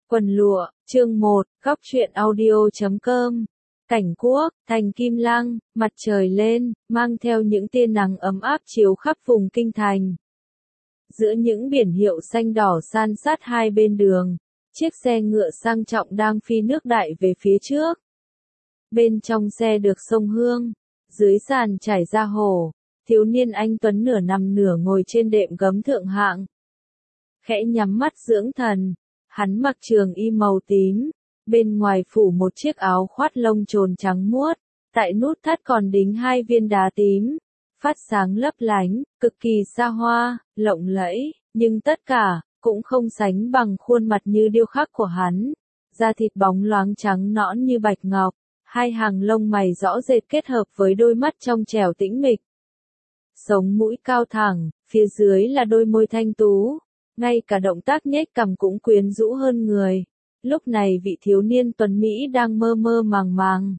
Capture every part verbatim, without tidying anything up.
Quần lụa, chương một, góc truyện audio chấm com. Cảnh quốc, thành Kim Lăng, mặt trời lên, mang theo những tia nắng ấm áp chiếu khắp vùng kinh thành. Giữa những biển hiệu xanh đỏ san sát hai bên đường, chiếc xe ngựa sang trọng đang phi nước đại về phía trước. Bên trong xe được sông Hương, dưới sàn trải ra hồ, thiếu niên anh tuấn nửa nằm nửa ngồi trên đệm gấm thượng hạng. Khẽ nhắm mắt dưỡng thần, hắn mặc trường y màu tím, bên ngoài phủ một chiếc áo khoát lông trồn trắng muốt, tại nút thắt còn đính hai viên đá tím, phát sáng lấp lánh, cực kỳ xa hoa, lộng lẫy, nhưng tất cả cũng không sánh bằng khuôn mặt như điêu khắc của hắn. Da thịt bóng loáng trắng nõn như bạch ngọc, hai hàng lông mày rõ rệt kết hợp với đôi mắt trong trẻo tĩnh mịch. Sống mũi cao thẳng, phía dưới là đôi môi thanh tú, ngay cả động tác nhếch cằm cũng quyến rũ hơn người. Lúc này vị thiếu niên tuấn Mỹ đang mơ mơ màng màng.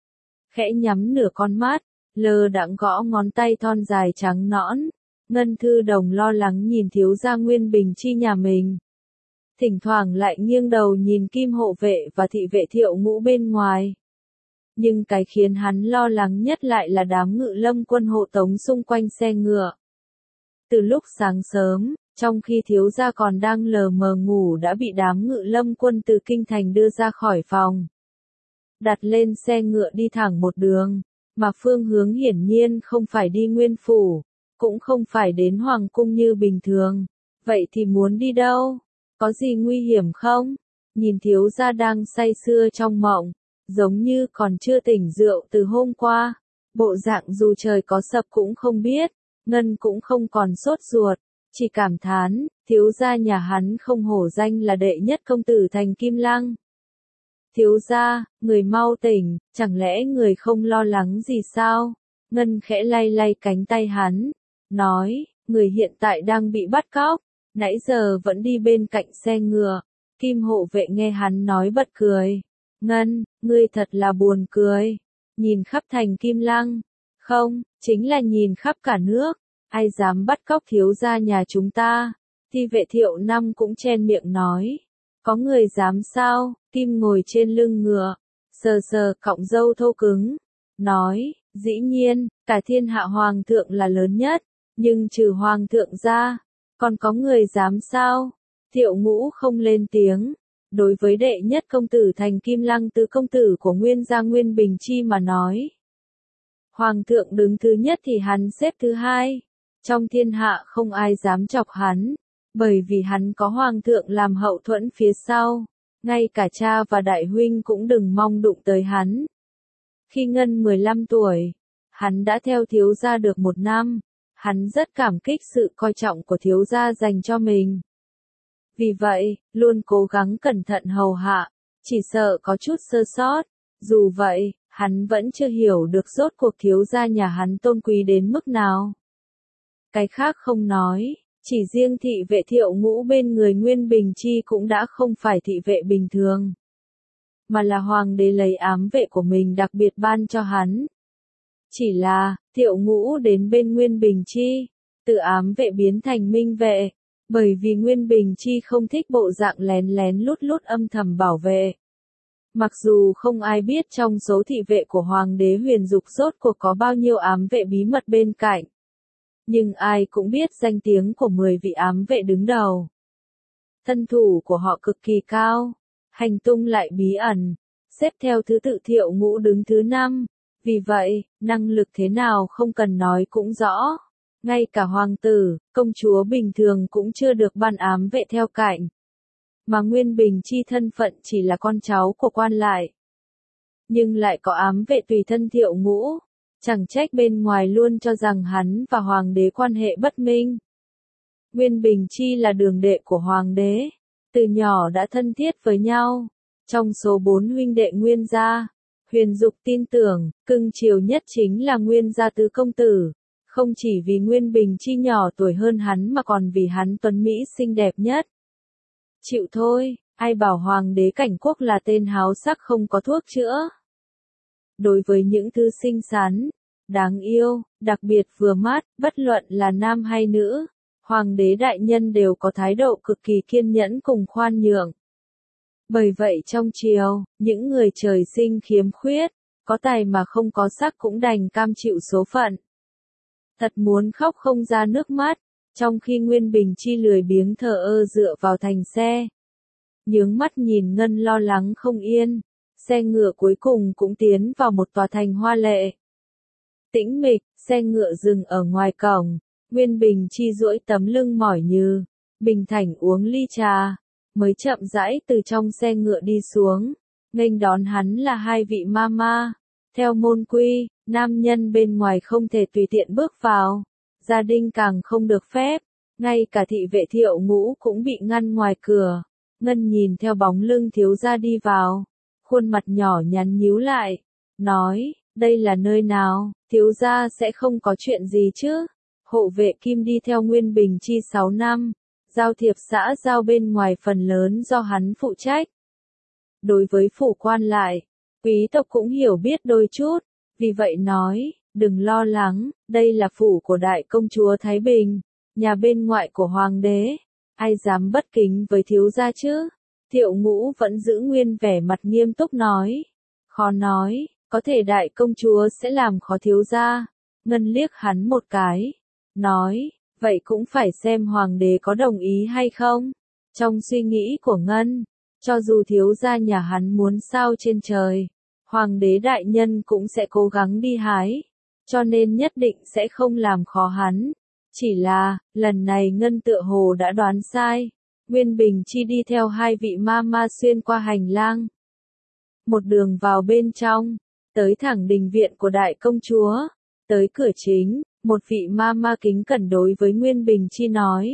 Khẽ nhắm nửa con mắt, lơ đãng gõ ngón tay thon dài trắng nõn. Ngân Thư Đồng lo lắng nhìn thiếu gia Nguyên Bình Chi nhà mình. Thỉnh thoảng lại nghiêng đầu nhìn Kim hộ vệ và thị vệ Thiệu Ngũ bên ngoài. Nhưng cái khiến hắn lo lắng nhất lại là đám ngự lâm quân hộ tống xung quanh xe ngựa. Từ lúc sáng sớm, trong khi thiếu gia còn đang lờ mờ ngủ đã bị đám ngự lâm quân từ kinh thành đưa ra khỏi phòng. Đặt lên xe ngựa đi thẳng một đường, mà phương hướng hiển nhiên không phải đi Nguyên Phủ, cũng không phải đến Hoàng Cung như bình thường. Vậy thì muốn đi đâu? Có gì nguy hiểm không? Nhìn thiếu gia đang say sưa trong mộng, giống như còn chưa tỉnh rượu từ hôm qua. Bộ dạng dù trời có sập cũng không biết, Ngân cũng không còn sốt ruột. Chỉ cảm thán, thiếu gia nhà hắn không hổ danh là đệ nhất công tử thành Kim Lăng. Thiếu gia, người mau tỉnh, chẳng lẽ người không lo lắng gì sao? Ngân khẽ lay lay cánh tay hắn, nói, người hiện tại đang bị bắt cóc, nãy giờ vẫn đi bên cạnh xe ngựa. Kim hộ vệ nghe hắn nói bật cười. Ngân, ngươi thật là buồn cười. Nhìn khắp thành Kim Lăng. Không, chính là nhìn khắp cả nước. Ai dám bắt cóc thiếu gia nhà chúng ta? Thi vệ Thiệu Năm cũng chen miệng nói. Có người dám sao? Kim ngồi trên lưng ngựa, sờ sờ cọng râu thô cứng. Nói, dĩ nhiên, cả thiên hạ hoàng thượng là lớn nhất, nhưng trừ hoàng thượng ra, còn có người dám sao? Thiệu Ngũ không lên tiếng. Đối với đệ nhất công tử thành Kim Lăng tứ công tử của Nguyên gia Nguyên Bình Chi mà nói. Hoàng thượng đứng thứ nhất thì hắn xếp thứ hai. Trong thiên hạ không ai dám chọc hắn, bởi vì hắn có hoàng thượng làm hậu thuẫn phía sau, ngay cả cha và đại huynh cũng đừng mong đụng tới hắn. Khi Ngân mười lăm tuổi, hắn đã theo thiếu gia được một năm, hắn rất cảm kích sự coi trọng của thiếu gia dành cho mình. Vì vậy, luôn cố gắng cẩn thận hầu hạ, chỉ sợ có chút sơ sót. Dù vậy, hắn vẫn chưa hiểu được rốt cuộc thiếu gia nhà hắn tôn quý đến mức nào. Cái khác không nói, chỉ riêng thị vệ Thiệu Ngũ bên người Nguyên Bình Chi cũng đã không phải thị vệ bình thường, mà là hoàng đế lấy ám vệ của mình đặc biệt ban cho hắn. Chỉ là, Thiệu Ngũ đến bên Nguyên Bình Chi, từ ám vệ biến thành minh vệ, bởi vì Nguyên Bình Chi không thích bộ dạng lén lén lút lút âm thầm bảo vệ. Mặc dù không ai biết trong số thị vệ của hoàng đế Huyền Dục rốt cuộc có bao nhiêu ám vệ bí mật bên cạnh. Nhưng ai cũng biết danh tiếng của mười vị ám vệ đứng đầu. Thân thủ của họ cực kỳ cao, hành tung lại bí ẩn, xếp theo thứ tự Thiệu Ngũ đứng thứ năm. Vì vậy, năng lực thế nào không cần nói cũng rõ. Ngay cả hoàng tử, công chúa bình thường cũng chưa được ban ám vệ theo cạnh. Mà Nguyên Bình Chi thân phận chỉ là con cháu của quan lại. Nhưng lại có ám vệ tùy thân Thiệu Ngũ. Chẳng trách bên ngoài luôn cho rằng hắn và hoàng đế quan hệ bất minh. Nguyên Bình Chi là đường đệ của hoàng đế, từ nhỏ đã thân thiết với nhau. Trong số bốn huynh đệ Nguyên gia, Huyền Dục tin tưởng, cưng chiều nhất chính là Nguyên gia tứ công tử. Không chỉ vì Nguyên Bình Chi nhỏ tuổi hơn hắn mà còn vì hắn tuấn Mỹ xinh đẹp nhất. Chịu thôi, ai bảo hoàng đế Cảnh Quốc là tên háo sắc không có thuốc chữa. Đối với những thứ xinh xắn, đáng yêu, đặc biệt vừa mắt, bất luận là nam hay nữ, hoàng đế đại nhân đều có thái độ cực kỳ kiên nhẫn cùng khoan nhượng. Bởi vậy trong triều, những người trời sinh khiếm khuyết, có tài mà không có sắc cũng đành cam chịu số phận. Thật muốn khóc không ra nước mắt, trong khi Nguyên Bình Chi lười biếng thờ ơ dựa vào thành xe. Nhướng mắt nhìn Ngân lo lắng không yên, xe ngựa cuối cùng cũng tiến vào một tòa thành hoa lệ. Tĩnh mịch, xe ngựa dừng ở ngoài cổng, Nguyên Bình Chi duỗi tấm lưng mỏi nhừ, bình thản uống ly trà, mới chậm rãi từ trong xe ngựa đi xuống, nghênh đón hắn là hai vị mama. Theo môn quy, nam nhân bên ngoài không thể tùy tiện bước vào, gia đình càng không được phép, ngay cả thị vệ Thiệu Ngũ cũng bị ngăn ngoài cửa. Ngân nhìn theo bóng lưng thiếu gia đi vào, khuôn mặt nhỏ nhắn nhíu lại, nói, đây là nơi nào, thiếu gia sẽ không có chuyện gì chứ. Hộ vệ Kim đi theo Nguyên Bình Chi sáu năm, giao thiệp xã giao bên ngoài phần lớn do hắn phụ trách. Đối với phủ quan lại, quý tộc cũng hiểu biết đôi chút, vì vậy nói, đừng lo lắng, đây là phủ của đại công chúa Thái Bình, nhà bên ngoại của hoàng đế, ai dám bất kính với thiếu gia chứ? Thiệu Ngũ vẫn giữ nguyên vẻ mặt nghiêm túc nói, khó nói, có thể đại công chúa sẽ làm khó thiếu gia. Ngân liếc hắn một cái, nói, vậy cũng phải xem hoàng đế có đồng ý hay không. Trong suy nghĩ của Ngân, cho dù thiếu gia nhà hắn muốn sao trên trời, hoàng đế đại nhân cũng sẽ cố gắng đi hái, cho nên nhất định sẽ không làm khó hắn. Chỉ là, lần này Ngân tựa hồ đã đoán sai. Nguyên Bình Chi đi theo hai vị mama xuyên qua hành lang, một đường vào bên trong, tới thẳng đình viện của đại công chúa. Tới cửa chính, một vị mama kính cẩn đối với Nguyên Bình Chi nói,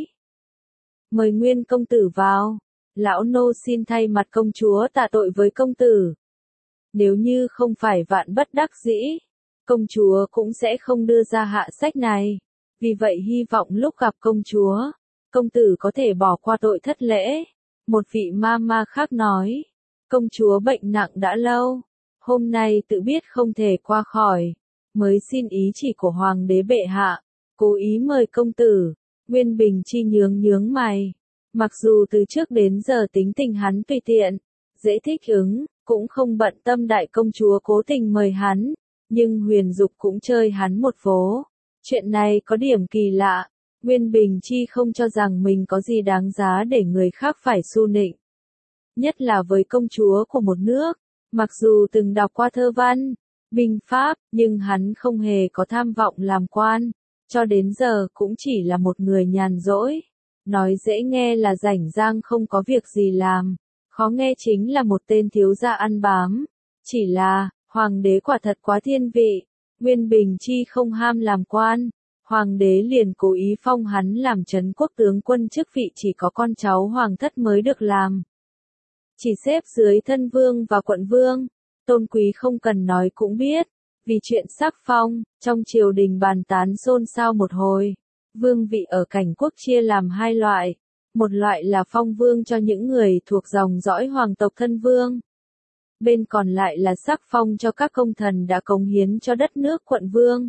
mời Nguyên công tử vào, lão nô xin thay mặt công chúa tạ tội với công tử. Nếu như không phải vạn bất đắc dĩ, công chúa cũng sẽ không đưa ra hạ sách này, vì vậy hy vọng lúc gặp công chúa, công tử có thể bỏ qua tội thất lễ. Một vị mama khác nói, công chúa bệnh nặng đã lâu, hôm nay tự biết không thể qua khỏi, mới xin ý chỉ của hoàng đế bệ hạ, cố ý mời công tử. Nguyên Bình Chi nhướng nhướng mày, mặc dù từ trước đến giờ tính tình hắn tùy tiện, dễ thích ứng, cũng không bận tâm đại công chúa cố tình mời hắn, nhưng Huyền Dục cũng chơi hắn một vố. Chuyện này có điểm kỳ lạ. Nguyên Bình Chi không cho rằng mình có gì đáng giá để người khác phải su nịnh. Nhất là với công chúa của một nước, mặc dù từng đọc qua thơ văn, binh pháp, nhưng hắn không hề có tham vọng làm quan, cho đến giờ cũng chỉ là một người nhàn rỗi. Nói dễ nghe là rảnh rang không có việc gì làm, khó nghe chính là một tên thiếu gia ăn bám. Chỉ là, hoàng đế quả thật quá thiên vị, Nguyên Bình Chi không ham làm quan. Hoàng đế liền cố ý phong hắn làm trấn quốc tướng quân, chức vị chỉ có con cháu hoàng thất mới được làm. Chỉ xếp dưới thân vương và quận vương, tôn quý không cần nói cũng biết. Vì chuyện sắc phong, trong triều đình bàn tán xôn xao một hồi. Vương vị ở Cảnh Quốc chia làm hai loại. Một loại là phong vương cho những người thuộc dòng dõi hoàng tộc thân vương. Bên còn lại là sắc phong cho các công thần đã cống hiến cho đất nước quận vương.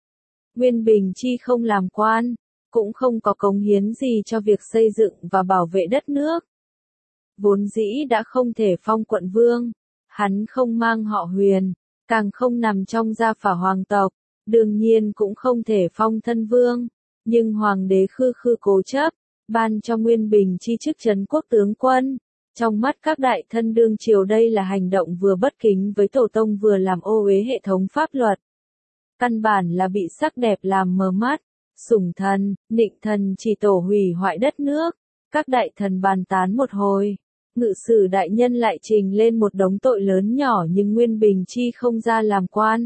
Nguyên Bình Chi không làm quan, cũng không có cống hiến gì cho việc xây dựng và bảo vệ đất nước. Vốn dĩ đã không thể phong quận vương, hắn không mang họ Huyền, càng không nằm trong gia phả hoàng tộc, đương nhiên cũng không thể phong thân vương. Nhưng hoàng đế khư khư cố chấp, ban cho Nguyên Bình Chi chức trấn quốc tướng quân. Trong mắt các đại thân đương triều đây là hành động vừa bất kính với tổ tông vừa làm ô uế hệ thống pháp luật. Căn bản là bị sắc đẹp làm mờ mắt, sủng thần, nịnh thần chỉ tổ hủy hoại đất nước. Các đại thần bàn tán một hồi, ngự sử đại nhân lại trình lên một đống tội lớn nhỏ, nhưng Nguyên Bình Chi không ra làm quan.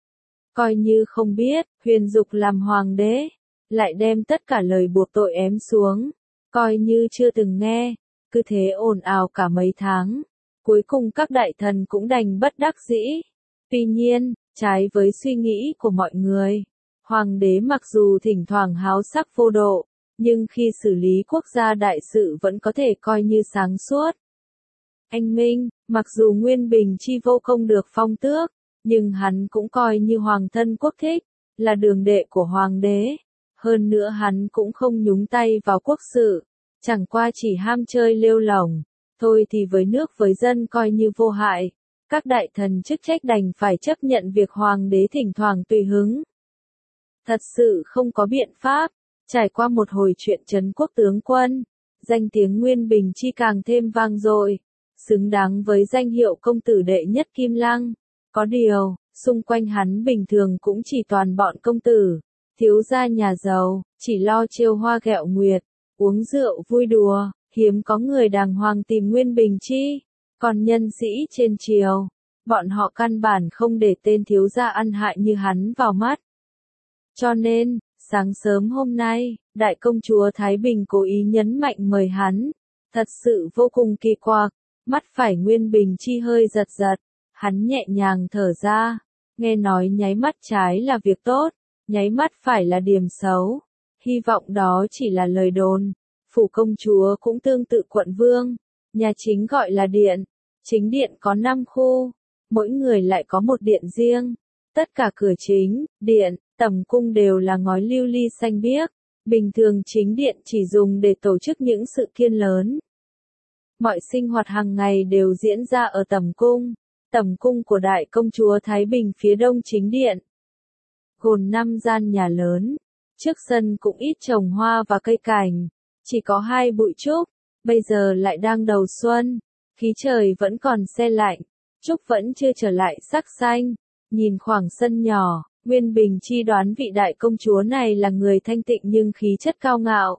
Coi như không biết, Huyền Dục làm hoàng đế, lại đem tất cả lời buộc tội ém xuống, coi như chưa từng nghe. Cứ thế ồn ào cả mấy tháng, cuối cùng các đại thần cũng đành bất đắc dĩ. Tuy nhiên, trái với suy nghĩ của mọi người, hoàng đế mặc dù thỉnh thoảng háo sắc vô độ, nhưng khi xử lý quốc gia đại sự vẫn có thể coi như sáng suốt. Anh Minh, mặc dù Nguyên Bình Chi vô công được phong tước, nhưng hắn cũng coi như hoàng thân quốc thích, là đường đệ của hoàng đế. Hơn nữa hắn cũng không nhúng tay vào quốc sự, chẳng qua chỉ ham chơi lêu lổng, Thôi thì với nước với dân coi như vô hại, các đại thần chức trách đành phải chấp nhận việc hoàng đế thỉnh thoảng tùy hứng. Thật sự không có biện pháp, trải qua một hồi chuyện trấn quốc tướng quân, danh tiếng Nguyên Bình Chi càng thêm vang dội, xứng đáng với danh hiệu công tử đệ nhất Kim Lăng. Có điều, xung quanh hắn bình thường cũng chỉ toàn bọn công tử, thiếu gia nhà giàu, chỉ lo trêu hoa ghẹo nguyệt, uống rượu vui đùa, hiếm có người đàng hoàng tìm Nguyên Bình Chi. Còn nhân sĩ trên triều, bọn họ căn bản không để tên thiếu gia ăn hại như hắn vào mắt. Cho nên, sáng sớm hôm nay, đại công chúa Thái Bình cố ý nhấn mạnh mời hắn. Thật sự vô cùng kỳ quặc, mắt phải Nguyên Bình Chi hơi giật giật, hắn nhẹ nhàng thở ra, nghe nói nháy mắt trái là việc tốt, nháy mắt phải là điểm xấu. Hy vọng đó chỉ là lời đồn, phủ công chúa cũng tương tự quận vương, nhà chính gọi là điện, chính điện có năm khu, mỗi người lại có một điện riêng, tất cả cửa chính, điện, tầm cung đều là ngói lưu ly xanh biếc, bình thường chính điện chỉ dùng để tổ chức những sự kiện lớn. Mọi sinh hoạt hàng ngày đều diễn ra ở tầm cung, tầm cung của đại công chúa Thái Bình phía đông chính điện. Gồm năm gian nhà lớn, trước sân cũng ít trồng hoa và cây cảnh, chỉ có hai bụi trúc, bây giờ lại đang đầu xuân, khí trời vẫn còn se lạnh, trúc vẫn chưa trở lại sắc xanh, nhìn khoảng sân nhỏ. Nguyên Bình Chi đoán vị đại công chúa này là người thanh tịnh nhưng khí chất cao ngạo.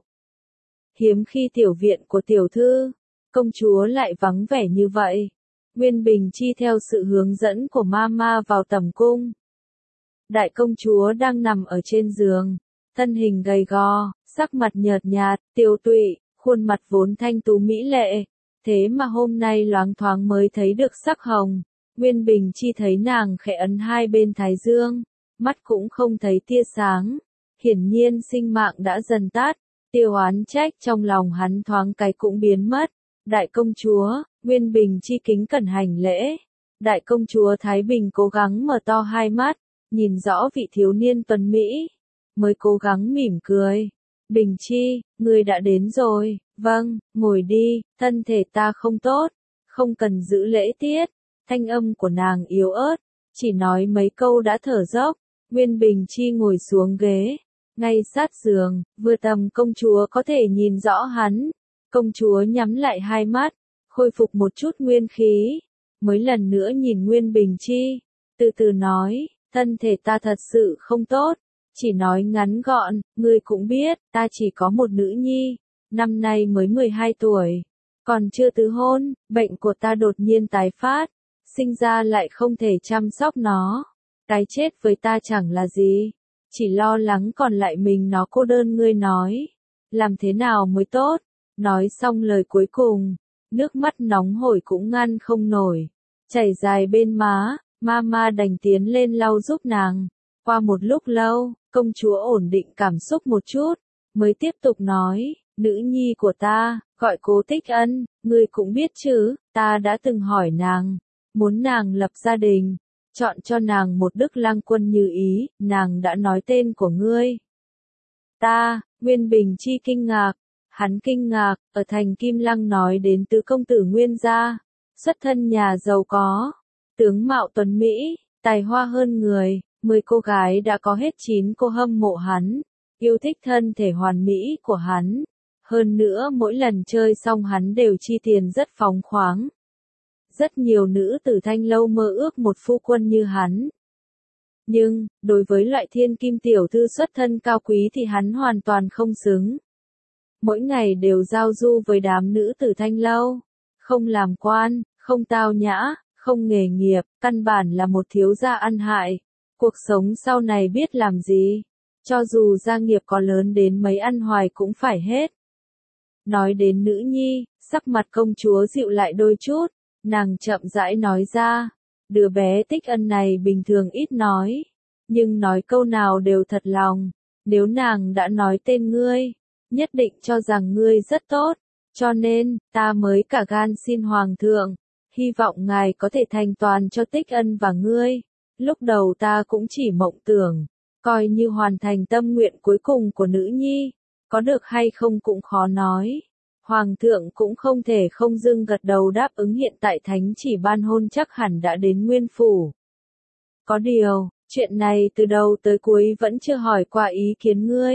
Hiếm khi tiểu viện của tiểu thư, công chúa lại vắng vẻ như vậy. Nguyên Bình Chi theo sự hướng dẫn của mama vào tầm cung. Đại công chúa đang nằm ở trên giường, thân hình gầy gò, sắc mặt nhợt nhạt, tiêu tụy, khuôn mặt vốn thanh tú mỹ lệ, thế mà hôm nay loáng thoáng mới thấy được sắc hồng. Nguyên Bình Chi thấy nàng khẽ ấn hai bên thái dương, mắt cũng không thấy tia sáng, hiển nhiên sinh mạng đã dần tắt, tiêu oán trách trong lòng hắn thoáng cái cũng biến mất. Đại công chúa, Nguyên Bình Chi kính cẩn hành lễ. Đại công chúa Thái Bình cố gắng mở to hai mắt, nhìn rõ vị thiếu niên tuấn Mỹ, mới cố gắng mỉm cười. Bình Chi, ngươi đã đến rồi, vâng, ngồi đi, thân thể ta không tốt, không cần giữ lễ tiết. Thanh âm của nàng yếu ớt, chỉ nói mấy câu đã thở dốc. Nguyên Bình Chi ngồi xuống ghế, ngay sát giường, vừa tầm công chúa có thể nhìn rõ hắn. Công chúa nhắm lại hai mắt, khôi phục một chút nguyên khí, mới lần nữa nhìn Nguyên Bình Chi, từ từ nói, thân thể ta thật sự không tốt, chỉ nói ngắn gọn, ngươi cũng biết, ta chỉ có một nữ nhi, năm nay mới mười hai tuổi, còn chưa tứ hôn, bệnh của ta đột nhiên tái phát, sinh ra lại không thể chăm sóc nó, cái chết với ta chẳng là gì, chỉ lo lắng còn lại mình nó cô đơn. Ngươi nói, làm thế nào mới tốt? Nói xong lời cuối cùng, nước mắt nóng hổi cũng ngăn không nổi, chảy dài bên má, mama đành tiến lên lau giúp nàng. Qua một lúc lâu, công chúa ổn định cảm xúc một chút, mới tiếp tục nói, nữ nhi của ta, gọi Cố Tích Ân, ngươi cũng biết chứ, ta đã từng hỏi nàng, muốn nàng lập gia đình, chọn cho nàng một đức lang quân như ý, nàng đã nói tên của ngươi. Ta, Nguyên Bình Chi kinh ngạc. Hắn kinh ngạc, ở thành Kim Lăng nói đến tứ công tử Nguyên gia, xuất thân nhà giàu có, tướng mạo tuấn Mỹ, tài hoa hơn người, mười cô gái đã có hết chín cô hâm mộ hắn, yêu thích thân thể hoàn mỹ của hắn. Hơn nữa mỗi lần chơi xong hắn đều chi tiền rất phóng khoáng. Rất nhiều nữ tử Thanh Lâu mơ ước một phu quân như hắn. Nhưng, đối với loại thiên kim tiểu thư xuất thân cao quý thì hắn hoàn toàn không xứng. Mỗi ngày đều giao du với đám nữ tử Thanh Lâu, không làm quan, không tao nhã, không nghề nghiệp, căn bản là một thiếu gia ăn hại. Cuộc sống sau này biết làm gì, cho dù gia nghiệp có lớn đến mấy ăn hoài cũng phải hết. Nói đến nữ nhi, sắc mặt công chúa dịu lại đôi chút, nàng chậm rãi nói ra, đứa bé Tích Ân này bình thường ít nói, nhưng nói câu nào đều thật lòng, nếu nàng đã nói tên ngươi, nhất định cho rằng ngươi rất tốt, cho nên, ta mới cả gan xin Hoàng thượng, hy vọng ngài có thể thành toàn cho Tích Ân và ngươi. Lúc đầu ta cũng chỉ mộng tưởng, coi như hoàn thành tâm nguyện cuối cùng của nữ nhi, có được hay không cũng khó nói, Hoàng thượng cũng không thể không dưng gật đầu đáp ứng hiện tại thánh chỉ ban hôn chắc hẳn đã đến Nguyên Phủ. Có điều, chuyện này từ đầu tới cuối vẫn chưa hỏi qua ý kiến ngươi.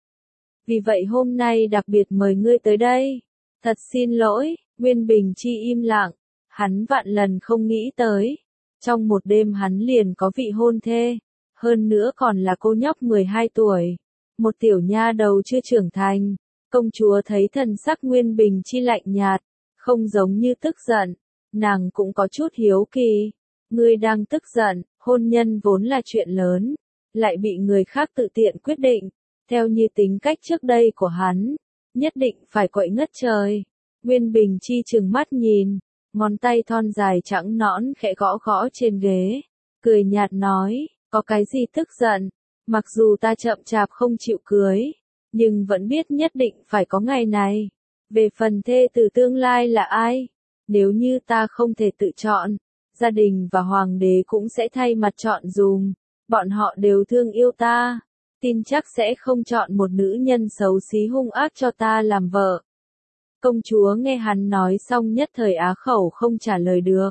Vì vậy hôm nay đặc biệt mời ngươi tới đây. Thật xin lỗi, Nguyên Bình Chi im lặng, hắn vạn lần không nghĩ tới. Trong một đêm hắn liền có vị hôn thê, hơn nữa còn là cô nhóc mười hai tuổi, một tiểu nha đầu chưa trưởng thành. Công chúa thấy thần sắc Nguyên Bình Chi lạnh nhạt, không giống như tức giận, nàng cũng có chút hiếu kỳ. Ngươi đang tức giận, hôn nhân vốn là chuyện lớn, lại bị người khác tự tiện quyết định, theo như tính cách trước đây của hắn, nhất định phải quậy ngất trời. Nguyên Bình Chi trừng mắt nhìn, ngón tay thon dài trắng nõn khẽ gõ gõ trên ghế, cười nhạt nói, có cái gì tức giận, mặc dù ta chậm chạp không chịu cưới, nhưng vẫn biết nhất định phải có ngày này. Về phần thê tử tương lai là ai, nếu như ta không thể tự chọn, gia đình và hoàng đế cũng sẽ thay mặt chọn dùm, bọn họ đều thương yêu ta, tin chắc sẽ không chọn một nữ nhân xấu xí hung ác cho ta làm vợ. Công chúa nghe hắn nói xong nhất thời á khẩu không trả lời được.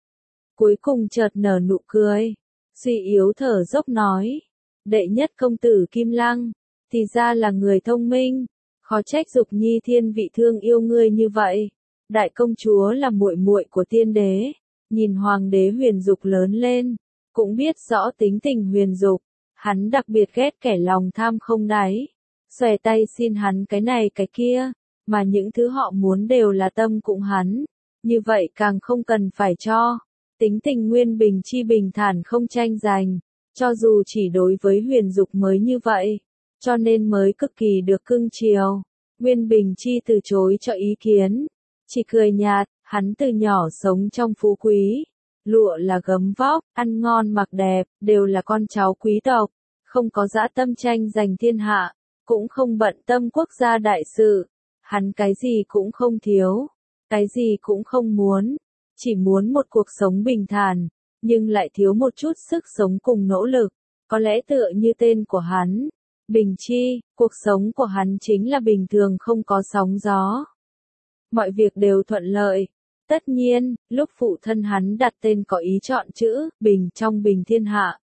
Cuối cùng chợt nở nụ cười, suy yếu thở dốc nói, đệ nhất công tử Kim Lăng, thì ra là người thông minh, khó trách Dục Nhi thiên vị thương yêu ngươi như vậy. Đại công chúa là muội muội của tiên đế, nhìn hoàng đế Huyền Dục lớn lên, cũng biết rõ tính tình Huyền Dục, hắn đặc biệt ghét kẻ lòng tham không đáy, xòe tay xin hắn cái này cái kia, mà những thứ họ muốn đều là tâm cũng hắn, như vậy càng không cần phải cho. Tính tình Nguyên Bình Chi bình thản không tranh giành, cho dù chỉ đối với Huyền Dục mới như vậy, cho nên mới cực kỳ được cưng chiều. Nguyên Bình Chi từ chối cho ý kiến, chỉ cười nhạt, hắn từ nhỏ sống trong phú quý, lụa là gấm vóc, ăn ngon mặc đẹp, đều là con cháu quý tộc, không có dã tâm tranh giành thiên hạ, cũng không bận tâm quốc gia đại sự, hắn cái gì cũng không thiếu, cái gì cũng không muốn, chỉ muốn một cuộc sống bình thản, nhưng lại thiếu một chút sức sống cùng nỗ lực, có lẽ tựa như tên của hắn. Bình Chi, cuộc sống của hắn chính là bình thường không có sóng gió. Mọi việc đều thuận lợi. Tất nhiên, lúc phụ thân hắn đặt tên có ý chọn chữ Bình trong Bình Thiên Hạ.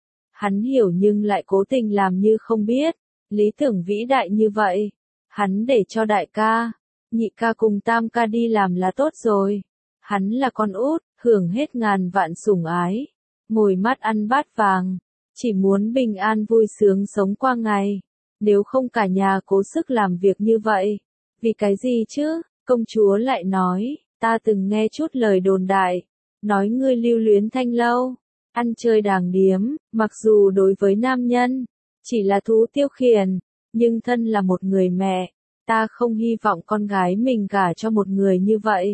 Hắn hiểu nhưng lại cố tình làm như không biết, lý tưởng vĩ đại như vậy. Hắn để cho đại ca, nhị ca cùng tam ca đi làm là tốt rồi. Hắn là con út, hưởng hết ngàn vạn sủng ái, ngồi mắt ăn bát vàng. Chỉ muốn bình an vui sướng sống qua ngày, nếu không cả nhà cố sức làm việc như vậy. Vì cái gì chứ? Công chúa lại nói, ta từng nghe chút lời đồn đại, nói ngươi lưu luyến thanh lâu, ăn chơi đàng điếm, mặc dù đối với nam nhân, chỉ là thú tiêu khiển, nhưng thân là một người mẹ, ta không hy vọng con gái mình gả cho một người như vậy.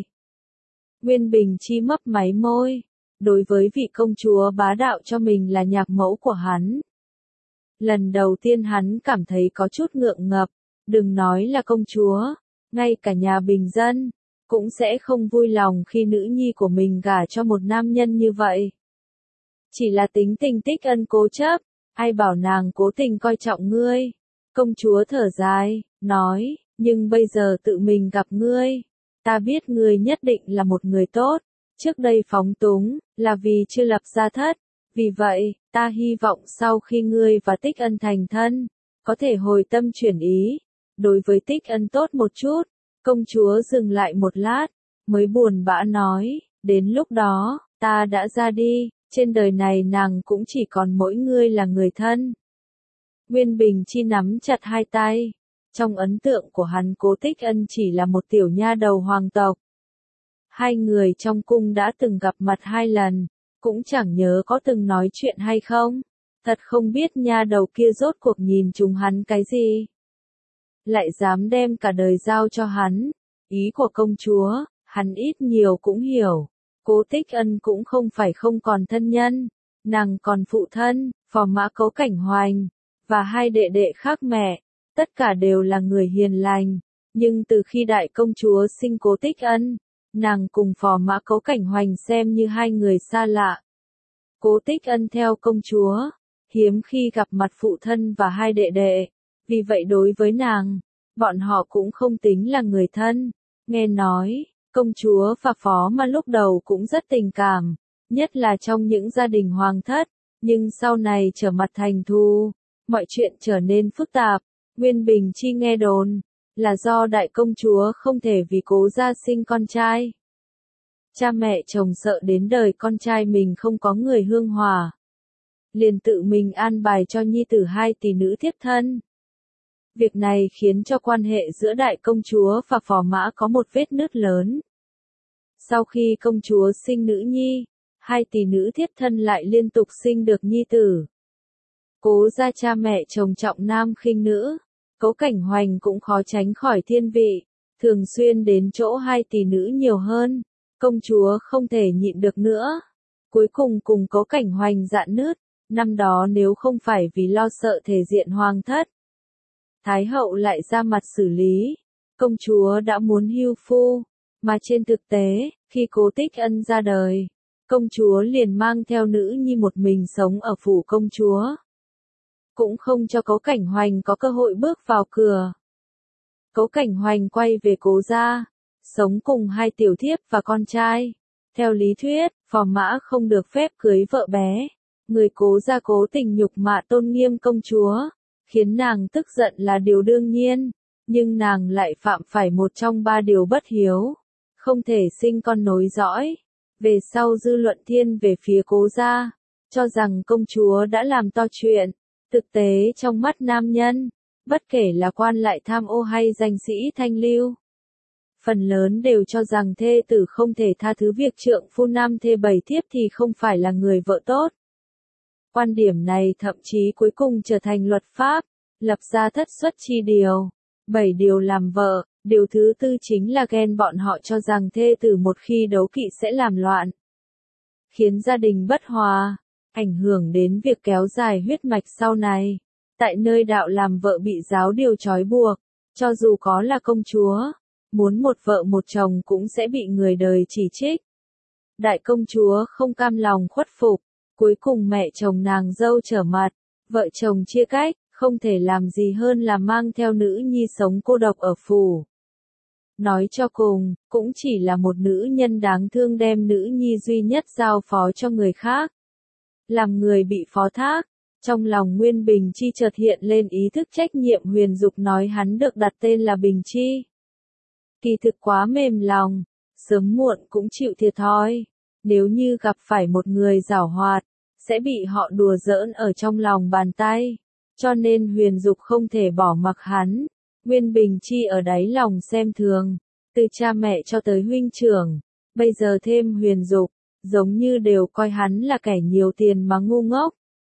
Nguyên Bình Chi mấp máy môi. Đối với vị công chúa bá đạo cho mình là nhạc mẫu của hắn. Lần đầu tiên hắn cảm thấy có chút ngượng ngập, đừng nói là công chúa, ngay cả nhà bình dân, cũng sẽ không vui lòng khi nữ nhi của mình gả cho một nam nhân như vậy. Chỉ là tính tình Tích Ân cố chấp, ai bảo nàng cố tình coi trọng ngươi. Công chúa thở dài, nói, nhưng bây giờ tự mình gặp ngươi, ta biết ngươi nhất định là một người tốt. Trước đây phóng túng, là vì chưa lập gia thất, vì vậy, ta hy vọng sau khi ngươi và Tích Ân thành thân, có thể hồi tâm chuyển ý, đối với Tích Ân tốt một chút. Công chúa dừng lại một lát, mới buồn bã nói, đến lúc đó, ta đã ra đi, trên đời này nàng cũng chỉ còn mỗi ngươi là người thân. Nguyên Bình Chi nắm chặt hai tay, trong ấn tượng của hắn Cố Tích Ân chỉ là một tiểu nha đầu hoàng tộc. Hai người trong cung đã từng gặp mặt hai lần, cũng chẳng nhớ có từng nói chuyện hay không. Thật không biết nha đầu kia rốt cuộc nhìn trúng hắn cái gì. Lại dám đem cả đời giao cho hắn. Ý của công chúa, hắn ít nhiều cũng hiểu. Cố Tích Ân cũng không phải không còn thân nhân. Nàng còn phụ thân, phò mã Cố Cảnh Hoành, và hai đệ đệ khác mẹ. Tất cả đều là người hiền lành. Nhưng từ khi đại công chúa sinh Cố Tích Ân, nàng cùng phò mã Cố Cảnh Hoành xem như hai người xa lạ. Cố Tích Ân theo công chúa, hiếm khi gặp mặt phụ thân và hai đệ đệ, vì vậy đối với nàng, bọn họ cũng không tính là người thân. Nghe nói, công chúa và phó mã lúc đầu cũng rất tình cảm, nhất là trong những gia đình hoàng thất, nhưng sau này trở mặt thành thù, mọi chuyện trở nên phức tạp. Nguyên Bình Chi nghe đồn, là do đại công chúa không thể vì Cố gia sinh con trai. Cha mẹ chồng sợ đến đời con trai mình không có người hương hỏa, liền tự mình an bài cho nhi tử hai tỷ nữ thiếp thân. Việc này khiến cho quan hệ giữa đại công chúa và phò mã có một vết nứt lớn. Sau khi công chúa sinh nữ nhi, hai tỷ nữ thiếp thân lại liên tục sinh được nhi tử. Cố gia cha mẹ chồng trọng nam khinh nữ, Cố Cảnh Hoành cũng khó tránh khỏi thiên vị, thường xuyên đến chỗ hai tỷ nữ nhiều hơn. Công chúa không thể nhịn được nữa, cuối cùng cùng Cố Cảnh Hoành rạn nứt. Năm đó nếu không phải vì lo sợ thể diện hoàng thất, Thái hậu lại ra mặt xử lý, công chúa đã muốn hưu phu, mà trên thực tế, khi Cố Tích Ân ra đời, công chúa liền mang theo nữ nhi một mình sống ở phủ công chúa, cũng không cho Cố Cảnh Hoành có cơ hội bước vào cửa. Cố Cảnh Hoành quay về Cố gia, sống cùng hai tiểu thiếp và con trai. Theo lý thuyết, phò mã không được phép cưới vợ bé. Người Cố gia cố tình nhục mạ tôn nghiêm công chúa, khiến nàng tức giận là điều đương nhiên, nhưng nàng lại phạm phải một trong ba điều bất hiếu, không thể sinh con nối dõi. Về sau dư luận thiên về phía Cố gia, cho rằng công chúa đã làm to chuyện. Thực tế trong mắt nam nhân, bất kể là quan lại tham ô hay danh sĩ thanh lưu, phần lớn đều cho rằng thê tử không thể tha thứ việc trượng phu nam thê bảy thiếp thì không phải là người vợ tốt. Quan điểm này thậm chí cuối cùng trở thành luật pháp, lập ra thất xuất chi điều, bảy điều làm vợ. Điều thứ tư chính là ghen, bọn họ cho rằng thê tử một khi đấu kỵ sẽ làm loạn, khiến gia đình bất hòa, ảnh hưởng đến việc kéo dài huyết mạch sau này. Tại nơi đạo làm vợ bị giáo điều trói buộc, cho dù có là công chúa, muốn một vợ một chồng cũng sẽ bị người đời chỉ trích. Đại công chúa không cam lòng khuất phục, cuối cùng mẹ chồng nàng dâu trở mặt, vợ chồng chia cách, không thể làm gì hơn là mang theo nữ nhi sống cô độc ở phủ. Nói cho cùng, cũng chỉ là một nữ nhân đáng thương đem nữ nhi duy nhất giao phó cho người khác. Làm người bị phó thác, trong lòng Nguyên Bình Chi chợt hiện lên ý thức trách nhiệm. Huyền Dục nói hắn được đặt tên là Bình Chi. Kỳ thực quá mềm lòng, sớm muộn cũng chịu thiệt thòi. Nếu như gặp phải một người giảo hoạt, sẽ bị họ đùa giỡn ở trong lòng bàn tay. Cho nên Huyền Dục không thể bỏ mặc hắn. Nguyên Bình Chi ở đáy lòng xem thường, từ cha mẹ cho tới huynh trưởng, bây giờ thêm Huyền Dục, giống như đều coi hắn là kẻ nhiều tiền mà ngu ngốc.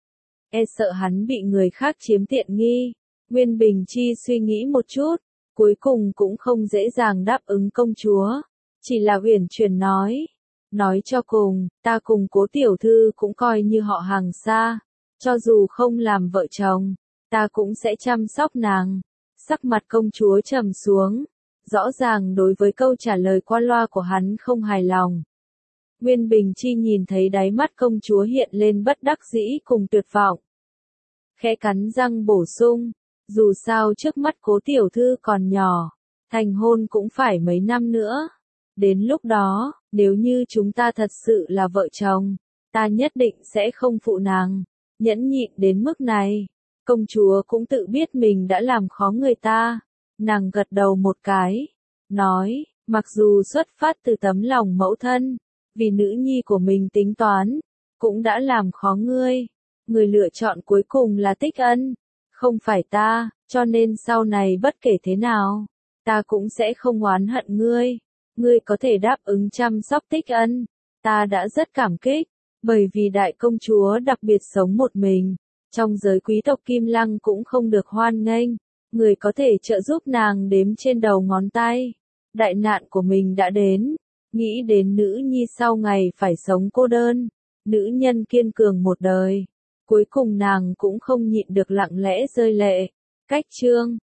E sợ hắn bị người khác chiếm tiện nghi. Nguyên Bình Chi suy nghĩ một chút, cuối cùng cũng không dễ dàng đáp ứng công chúa, chỉ là uyển chuyển nói. Nói cho cùng, ta cùng Cố tiểu thư cũng coi như họ hàng xa, cho dù không làm vợ chồng, ta cũng sẽ chăm sóc nàng. Sắc mặt công chúa trầm xuống, rõ ràng đối với câu trả lời qua loa của hắn không hài lòng. Nguyên Bình Chi nhìn thấy đáy mắt công chúa hiện lên bất đắc dĩ cùng tuyệt vọng. Khẽ cắn răng bổ sung, dù sao trước mắt Cố tiểu thư còn nhỏ, thành hôn cũng phải mấy năm nữa. Đến lúc đó, nếu như chúng ta thật sự là vợ chồng, ta nhất định sẽ không phụ nàng. Nhẫn nhịn đến mức này, công chúa cũng tự biết mình đã làm khó người ta. Nàng gật đầu một cái, nói, mặc dù xuất phát từ tấm lòng mẫu thân, vì nữ nhi của mình tính toán, cũng đã làm khó ngươi. Người lựa chọn cuối cùng là Tích Ân, không phải ta, cho nên sau này bất kể thế nào, ta cũng sẽ không oán hận ngươi. Ngươi có thể đáp ứng chăm sóc Tích Ân, ta đã rất cảm kích, bởi vì đại công chúa đặc biệt sống một mình, trong giới quý tộc Kim Lăng cũng không được hoan nghênh, người có thể trợ giúp nàng đếm trên đầu ngón tay. Đại nạn của mình đã đến, nghĩ đến nữ nhi sau ngày phải sống cô đơn, nữ nhân kiên cường một đời, cuối cùng nàng cũng không nhịn được lặng lẽ rơi lệ. Cách chương